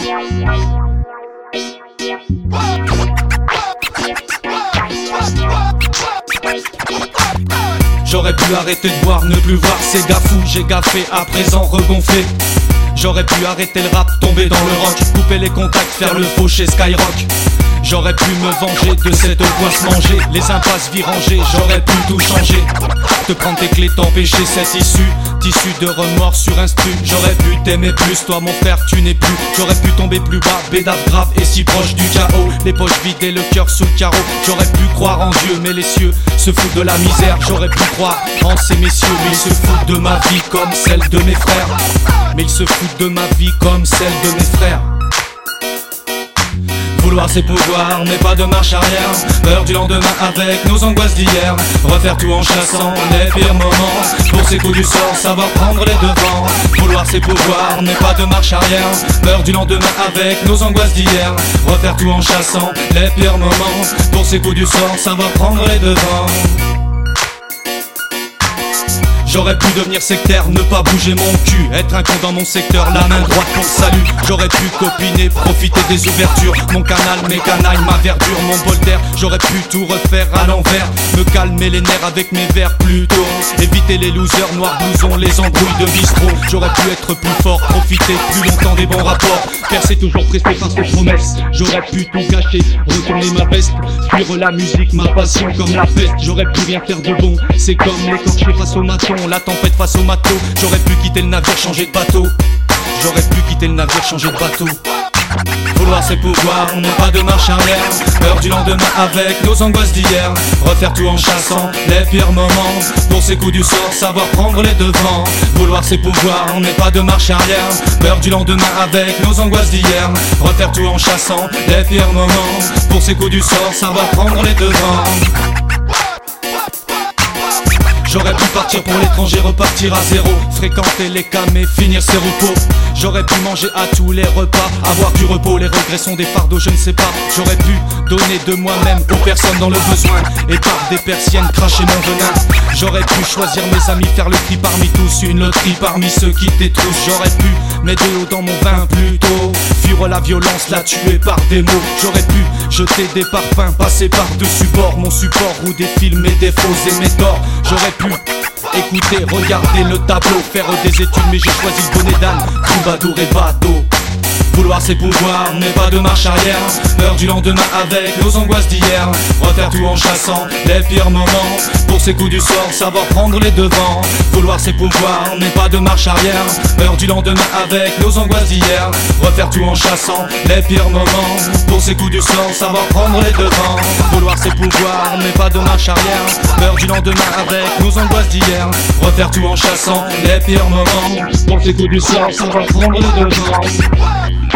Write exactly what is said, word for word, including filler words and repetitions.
J'aurais pu arrêter de boire, ne plus voir ces gars fous. J'ai gaffé, à présent regonflé. J'aurais pu arrêter le rap, tomber dans le rock, couper les contacts, faire le faux chez Skyrock. J'aurais pu me venger de cette poisse manger, les impasses virangées, j'aurais pu tout changer. Te prendre tes clés, t'empêcher cette issue, tissu de remords sur instru. J'aurais pu t'aimer plus, toi mon frère tu n'es plus. J'aurais pu tomber plus bas, bédave grave et si proche du chaos. Les poches vides et le cœur sous le carreau. J'aurais pu croire en Dieu mais les cieux se foutent de la misère. J'aurais pu croire en ces messieurs mais ils se foutent de ma vie comme celle de mes frères. Mais ils se foutent de ma vie comme celle de mes frères. Vouloir c'est pouvoir, mais pas de marche arrière. Peur du lendemain avec nos angoisses d'hier. Refaire tout en chassant les pires moments. Pour ces coups du sort, savoir prendre les devants. Vouloir c'est pouvoir, mais pas de marche arrière. Peur du lendemain avec nos angoisses d'hier. Refaire tout en chassant les pires moments. Pour ces coups du sort, savoir prendre les devants. J'aurais pu devenir sectaire, ne pas bouger mon cul. Être un con dans mon secteur, la main droite pour le salut. J'aurais pu copiner, profiter des ouvertures. Mon canal, mes canailles, ma verdure, mon bol d'air. J'aurais pu tout refaire à l'envers. Me calmer les nerfs avec mes vers plutôt. Éviter les losers, noirs blousons, les embrouilles de bistrot. J'aurais pu être plus fort, profiter plus longtemps des bons rapports. Percer toujours presté par ses promesses. J'aurais pu tout gâcher, retourner ma veste. Fuir la musique, ma passion comme la peste. J'aurais pu rien faire de bon, c'est comme l'écorché face au maton. La tempête face au matelot. J'aurais pu quitter le navire, changer de bateau. J'aurais pu quitter le navire, changer de bateau. Vouloir c'est pouvoir, on n'a pas de marche arrière. Peur du lendemain avec nos angoisses d'hier. Refaire tout en chassant les pires moments. Pour ces coups du sort, savoir prendre les devants. Vouloir c'est pouvoir, on n'est pas de marche arrière. Peur du lendemain avec nos angoisses d'hier. Refaire tout en chassant les pires moments. Pour ces coups du sort, savoir prendre les devants. J'aurais pu partir pour l'étranger, repartir à zéro. Fréquenter les cams et finir ses repos. J'aurais pu manger à tous les repas, avoir du repos. Les regrets sont des fardeaux, je ne sais pas. J'aurais pu donner de moi-même aux personnes dans le besoin. Et par des persiennes cracher mon venin. J'aurais pu choisir mes amis, faire le tri parmi tous. Une loterie parmi ceux qui détroussent. J'aurais pu mettre de l'eau dans mon vin plutôt. Fuir la violence, la tuer par des mots. J'aurais pu jeter des parfums, passer par-dessus bord. Mon support ou des films et des faux et mes torts. J'aurais pu écouter, regarder le tableau, faire des études mais j'ai choisi le bonnet d'âne, troubadour et bateau. Vouloir c'est pouvoir, mais pas de marche arrière. Peur du lendemain avec nos angoisses d'hier. Refaire tout en chassant les pires moments. Pour ces coups du sort, savoir prendre les devants. Vouloir c'est pouvoir, mais pas de marche arrière. Peur du lendemain avec nos angoisses d'hier. Refaire tout en chassant les pires moments. Pour ces coups du sort, savoir prendre les devants. Vouloir c'est pouvoir, mais pas de marche arrière. Peur du lendemain avec nos angoisses d'hier. Refaire tout en chassant les pires moments. Pour ces coups du sort, savoir prendre les devants.